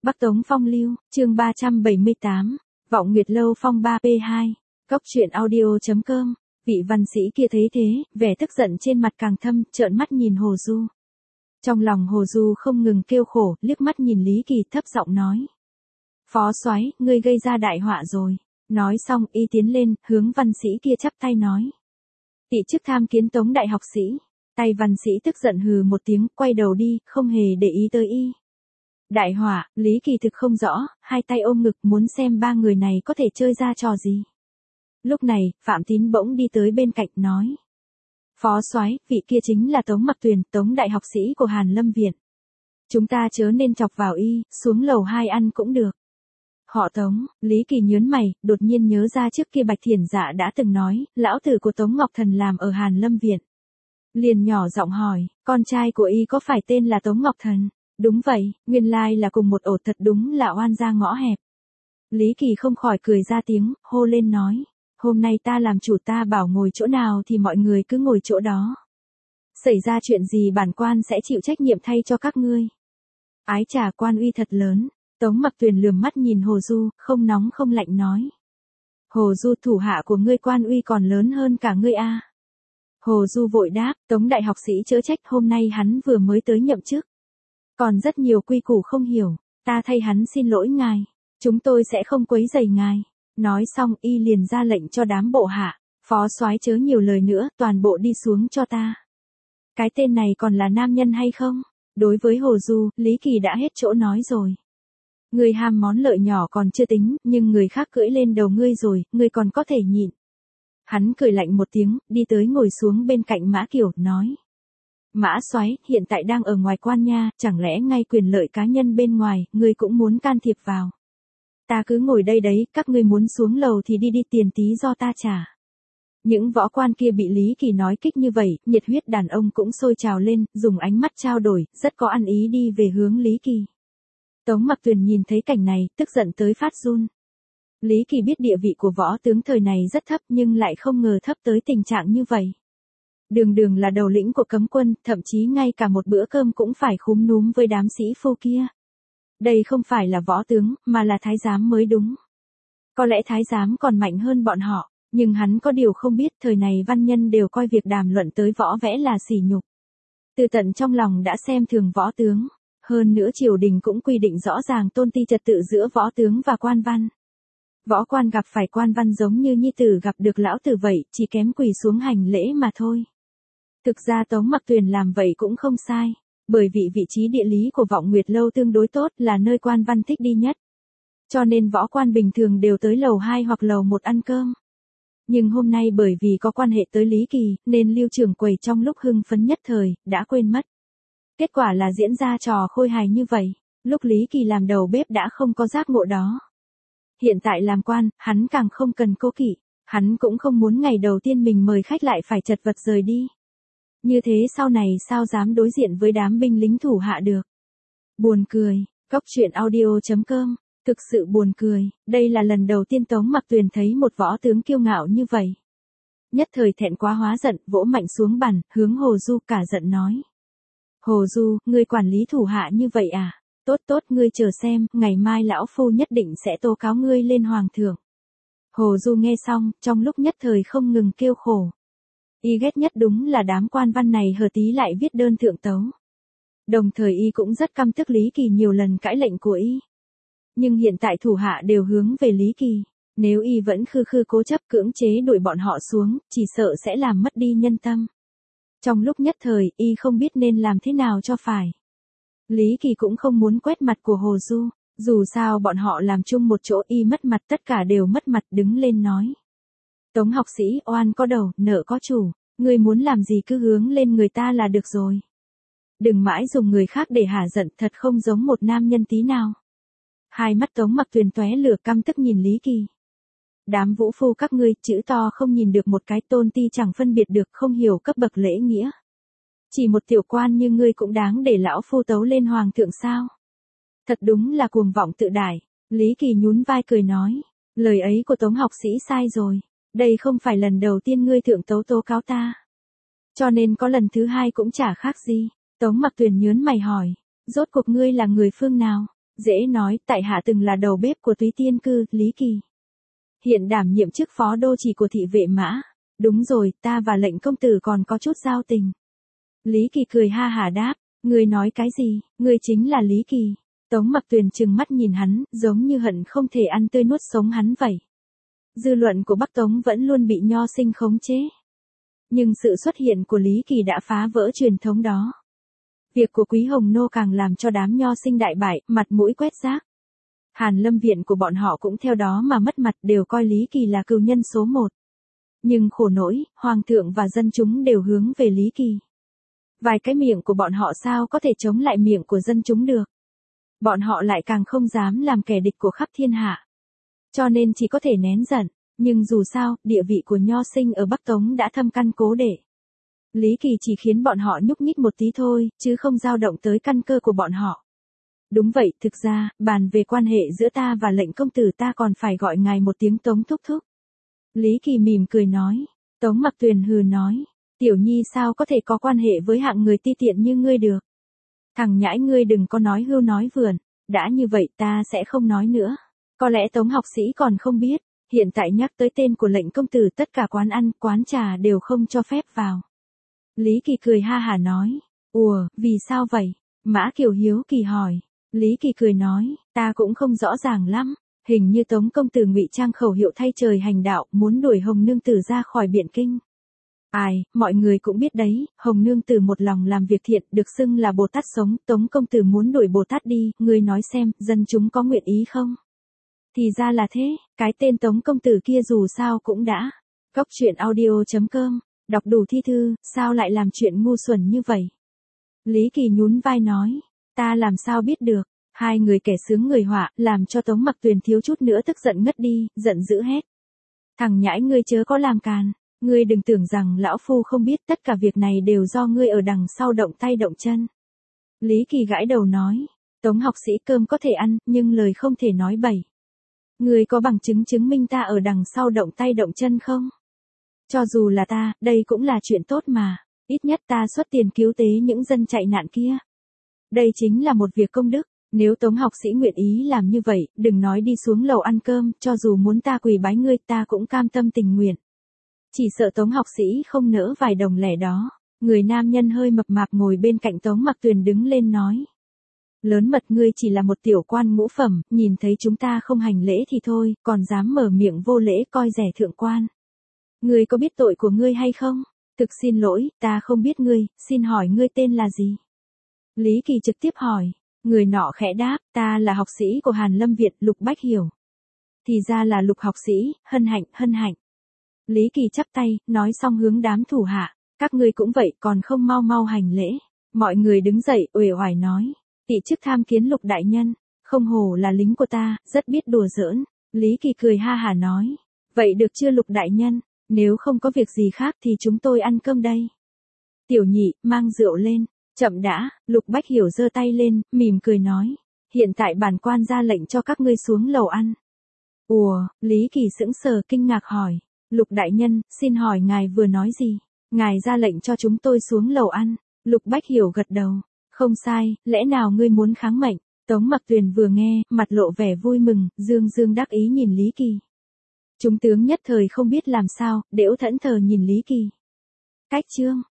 Bắc Tống Phong Lưu, chương 378, Vọng Nguyệt Lâu Phong 3P2, Cốc truyện audio.com. Vị văn sĩ kia thấy thế, vẻ tức giận trên mặt càng thâm, trợn mắt nhìn Hồ Du. Trong lòng Hồ Du không ngừng kêu khổ, liếc mắt nhìn Lý Kỳ thấp giọng nói. Phó soái, ngươi gây ra đại họa rồi. Nói xong, y tiến lên, hướng văn sĩ kia chắp tay nói. Tị chức tham kiến Tống đại học sĩ. Tay văn sĩ tức giận hừ một tiếng, quay đầu đi, không hề để ý tới y. Đại họa, Lý Kỳ thực không rõ, hai tay ôm ngực muốn xem ba người này có thể chơi ra trò gì. Lúc này, Phạm Tín bỗng đi tới bên cạnh nói. Phó soái, vị kia chính là Tống Mặc Tuyền, Tống đại học sĩ của Hàn Lâm Viện. Chúng ta chớ nên chọc vào y, xuống lầu 2 ăn cũng được. Họ Tống, Lý Kỳ nhớn mày, đột nhiên nhớ ra trước kia Bạch Thiển Dạ đã từng nói, lão tử của Tống Ngọc Thần làm ở Hàn Lâm Viện. Liền nhỏ giọng hỏi, con trai của y có phải tên là Tống Ngọc Thần? Đúng vậy, nguyên lai là cùng một ổ, thật đúng là oan gia ngõ hẹp. Lý Kỳ không khỏi cười ra tiếng, hô lên nói. Hôm nay ta làm chủ, ta bảo ngồi chỗ nào thì mọi người cứ ngồi chỗ đó. Xảy ra chuyện gì bản quan sẽ chịu trách nhiệm thay cho các ngươi. Ái chà, quan uy thật lớn. Tống Mặc Tuyền lườm mắt nhìn Hồ Du, không nóng không lạnh nói. Hồ Du, thủ hạ của ngươi quan uy còn lớn hơn cả ngươi a. Hồ Du vội đáp, Tống đại học sĩ chớ trách, hôm nay hắn vừa mới tới nhậm chức. Còn rất nhiều quy củ không hiểu, ta thay hắn xin lỗi ngài. Chúng tôi sẽ không quấy rầy ngài. Nói xong, y liền ra lệnh cho đám bộ hạ. Phó soái chớ nhiều lời nữa, toàn bộ đi xuống cho ta. Cái tên này còn là nam nhân hay không? Đối với Hồ Du, Lý Kỳ đã hết chỗ nói rồi. Ngươi ham món lợi nhỏ còn chưa tính, nhưng người khác cưỡi lên đầu ngươi rồi, ngươi còn có thể nhịn. Hắn cười lạnh một tiếng, đi tới ngồi xuống bên cạnh Mã Kiều, nói. Mã soái, hiện tại đang ở ngoài quan nha, chẳng lẽ ngay quyền lợi cá nhân bên ngoài, ngươi cũng muốn can thiệp vào. Ta cứ ngồi đây đấy, các ngươi muốn xuống lầu thì đi, tiền tí do ta trả. Những võ quan kia bị Lý Kỳ nói kích như vậy, nhiệt huyết đàn ông cũng sôi trào lên, dùng ánh mắt trao đổi, rất có ăn ý đi về hướng Lý Kỳ. Tống Mặc Tuyền nhìn thấy cảnh này, tức giận tới phát run. Lý Kỳ biết địa vị của võ tướng thời này rất thấp nhưng lại không ngờ thấp tới tình trạng như vậy. Đường là đầu lĩnh của cấm quân, thậm chí ngay cả một bữa cơm cũng phải khúm núm với đám sĩ phu kia. Đây không phải là võ tướng, mà là thái giám mới đúng. Có lẽ thái giám còn mạnh hơn bọn họ, nhưng hắn có điều không biết thời này văn nhân đều coi việc đàm luận tới võ vẽ là sỉ nhục. Từ tận trong lòng đã xem thường võ tướng. Hơn nữa triều đình cũng quy định rõ ràng tôn ti trật tự giữa võ tướng và quan văn. Võ quan gặp phải quan văn giống như nhi tử gặp được lão tử vậy, chỉ kém quỳ xuống hành lễ mà thôi. Thực ra Tống Mặc Tuyền làm vậy cũng không sai, bởi vì vị trí địa lý của Vọng Nguyệt Lâu tương đối tốt, là nơi quan văn thích đi nhất. Cho nên võ quan bình thường đều tới lầu 2 hoặc lầu 1 ăn cơm. Nhưng hôm nay bởi vì có quan hệ tới Lý Kỳ, nên Lưu trưởng quầy trong lúc hưng phấn nhất thời, đã quên mất. Kết quả là diễn ra trò khôi hài như vậy, lúc Lý Kỳ làm đầu bếp đã không có giác ngộ đó. Hiện tại làm quan, hắn càng không cần cố kỵ, hắn cũng không muốn ngày đầu tiên mình mời khách lại phải chật vật rời đi. Như thế sau này sao dám đối diện với đám binh lính thủ hạ được. Buồn cười, Cốc truyện audio.com, thực sự buồn cười, đây là lần đầu tiên Tống Mặc Tuyền thấy một võ tướng kiêu ngạo như vậy. Nhất thời thẹn quá hóa giận, vỗ mạnh xuống bàn, hướng Hồ Du cả giận nói. Hồ Du, ngươi quản lý thủ hạ như vậy à? Tốt, ngươi chờ xem, ngày mai lão phu nhất định sẽ tố cáo ngươi lên hoàng thượng. Hồ Du nghe xong, trong lúc nhất thời không ngừng kêu khổ. Y ghét nhất đúng là đám quan văn này hờ tí lại viết đơn thượng tấu. Đồng thời y cũng rất căm tức Lý Kỳ nhiều lần cãi lệnh của y. Nhưng hiện tại thủ hạ đều hướng về Lý Kỳ. Nếu y vẫn khư cố chấp cưỡng chế đuổi bọn họ xuống, chỉ sợ sẽ làm mất đi nhân tâm. Trong lúc nhất thời, y không biết nên làm thế nào cho phải. Lý Kỳ cũng không muốn quét mặt của Hồ Du, dù sao bọn họ làm chung một chỗ, y mất mặt, tất cả đều mất mặt, đứng lên nói. Tống học sĩ, oan có đầu, nợ có chủ, ngươi muốn làm gì cứ hướng lên người ta là được rồi. Đừng mãi dùng người khác để hả giận, thật không giống một nam nhân tí nào. Hai mắt Tống Mặc Tuyền tóe lửa, căm tức nhìn Lý Kỳ. Đám vũ phu các ngươi, chữ to không nhìn được một cái, tôn ti chẳng phân biệt được, không hiểu cấp bậc lễ nghĩa. Chỉ một tiểu quan như ngươi cũng đáng để lão phu tấu lên hoàng thượng sao? Thật đúng là cuồng vọng tự đại. Lý Kỳ nhún vai cười nói, lời ấy của Tống học sĩ sai rồi, đây không phải lần đầu tiên ngươi thượng tấu tố cáo ta. Cho nên có lần thứ hai cũng chả khác gì. Tống Mặc Tuyền nhớn mày hỏi, rốt cuộc ngươi là người phương nào? Dễ nói, tại hạ từng là đầu bếp của Túy Tiên Cư, Lý Kỳ. Hiện đảm nhiệm chức phó đô chỉ của thị vệ mã. Đúng rồi, ta và lệnh công tử còn có chút giao tình. Lý Kỳ cười ha hả đáp, ngươi nói cái gì, ngươi chính là Lý Kỳ. Tống Mặc Tuyền trừng mắt nhìn hắn, giống như hận không thể ăn tươi nuốt sống hắn vậy. Dư luận của Bắc Tống vẫn luôn bị Nho Sinh khống chế. Nhưng sự xuất hiện của Lý Kỳ đã phá vỡ truyền thống đó. Việc của Quý Hồng Nô càng làm cho đám Nho Sinh đại bại, mặt mũi quét rác. Hàn Lâm viện của bọn họ cũng theo đó mà mất mặt, đều coi Lý Kỳ là cừu nhân số một. Nhưng khổ nỗi, Hoàng thượng và dân chúng đều hướng về Lý Kỳ. Vài cái miệng của bọn họ sao có thể chống lại miệng của dân chúng được. Bọn họ lại càng không dám làm kẻ địch của khắp thiên hạ. Cho nên chỉ có thể nén giận, nhưng dù sao, địa vị của Nho Sinh ở Bắc Tống đã thâm căn cố để. Lý Kỳ chỉ khiến bọn họ nhúc nhích một tí thôi, chứ không dao động tới căn cơ của bọn họ. Đúng vậy, thực ra, bàn về quan hệ giữa ta và lệnh công tử ta còn phải gọi ngài một tiếng Tống thúc thúc. Lý Kỳ mỉm cười nói. Tống Mặc Tuyền hừ nói. Tiểu nhi sao có thể có quan hệ với hạng người ti tiện như ngươi được. Thằng nhãi ngươi đừng có nói hưu nói vườn. Đã như vậy ta sẽ không nói nữa. Có lẽ Tống học sĩ còn không biết. Hiện tại nhắc tới tên của lệnh công tử tất cả quán ăn, quán trà đều không cho phép vào. Lý Kỳ cười ha hả nói. Ủa, vì sao vậy? Mã Kiều hiếu kỳ hỏi. Lý Kỳ cười nói, ta cũng không rõ ràng lắm. Hình như Tống công tử ngụy trang khẩu hiệu thay trời hành đạo, muốn đuổi Hồng nương tử ra khỏi Biện Kinh. Ai, mọi người cũng biết đấy, Hồng nương tử một lòng làm việc thiện, được xưng là Bồ Tát sống, Tống công tử muốn đuổi Bồ Tát đi, ngươi nói xem, dân chúng có nguyện ý không? Thì ra là thế, cái tên Tống công tử kia dù sao cũng đã. Góc truyện audio.com, đọc đủ thi thư, sao lại làm chuyện ngu xuẩn như vậy? Lý Kỳ nhún vai nói, ta làm sao biết được. Hai người kẻ sướng người họa, làm cho Tống Mặc Tuyền thiếu chút nữa tức giận ngất đi, giận dữ hét. Thằng nhãi ngươi chớ có làm càn, ngươi đừng tưởng rằng lão phu không biết tất cả việc này đều do ngươi ở đằng sau động tay động chân. Lý Kỳ gãi đầu nói, Tống học sĩ cơm có thể ăn, nhưng lời không thể nói bậy. Ngươi có bằng chứng chứng minh ta ở đằng sau động tay động chân không? Cho dù là ta, đây cũng là chuyện tốt mà, ít nhất ta xuất tiền cứu tế những dân chạy nạn kia. Đây chính là một việc công đức. Nếu Tống học sĩ nguyện ý làm như vậy, đừng nói đi xuống lầu ăn cơm, cho dù muốn ta quỳ bái ngươi ta cũng cam tâm tình nguyện. Chỉ sợ Tống học sĩ không nỡ vài đồng lẻ đó. Người nam nhân hơi mập mạp ngồi bên cạnh Tống Mặc Tuyền đứng lên nói. Lớn mật ngươi chỉ là một tiểu quan ngũ phẩm, nhìn thấy chúng ta không hành lễ thì thôi, còn dám mở miệng vô lễ coi rẻ thượng quan. Ngươi có biết tội của ngươi hay không? Thực xin lỗi, ta không biết ngươi, xin hỏi ngươi tên là gì? Lý Kỳ trực tiếp hỏi. Người nọ khẽ đáp, ta là học sĩ của Hàn Lâm Viện, Lục Bách Hiểu. Thì ra là Lục học sĩ, hân hạnh, hân hạnh. Lý Kỳ chắp tay, nói xong hướng đám thủ hạ, các ngươi cũng vậy, còn không mau mau hành lễ. Mọi người đứng dậy, uể oải nói, tị chức tham kiến Lục đại nhân, không hổ là lính của ta, rất biết đùa giỡn. Lý Kỳ cười ha hả nói, vậy được chưa Lục đại nhân, nếu không có việc gì khác thì chúng tôi ăn cơm đây. Tiểu nhị, mang rượu lên. Chậm đã, Lục Bách Hiểu giơ tay lên, mỉm cười nói. Hiện tại bản quan ra lệnh cho các ngươi xuống lầu ăn. Ủa, Lý Kỳ sững sờ kinh ngạc hỏi. Lục đại nhân, xin hỏi ngài vừa nói gì? Ngài ra lệnh cho chúng tôi xuống lầu ăn. Lục Bách Hiểu gật đầu. Không sai, lẽ nào ngươi muốn kháng mệnh? Tống Mặc Tuyền vừa nghe, mặt lộ vẻ vui mừng, dương dương đắc ý nhìn Lý Kỳ. Chúng tướng nhất thời không biết làm sao, đễu thẫn thờ nhìn Lý Kỳ. Cách chương.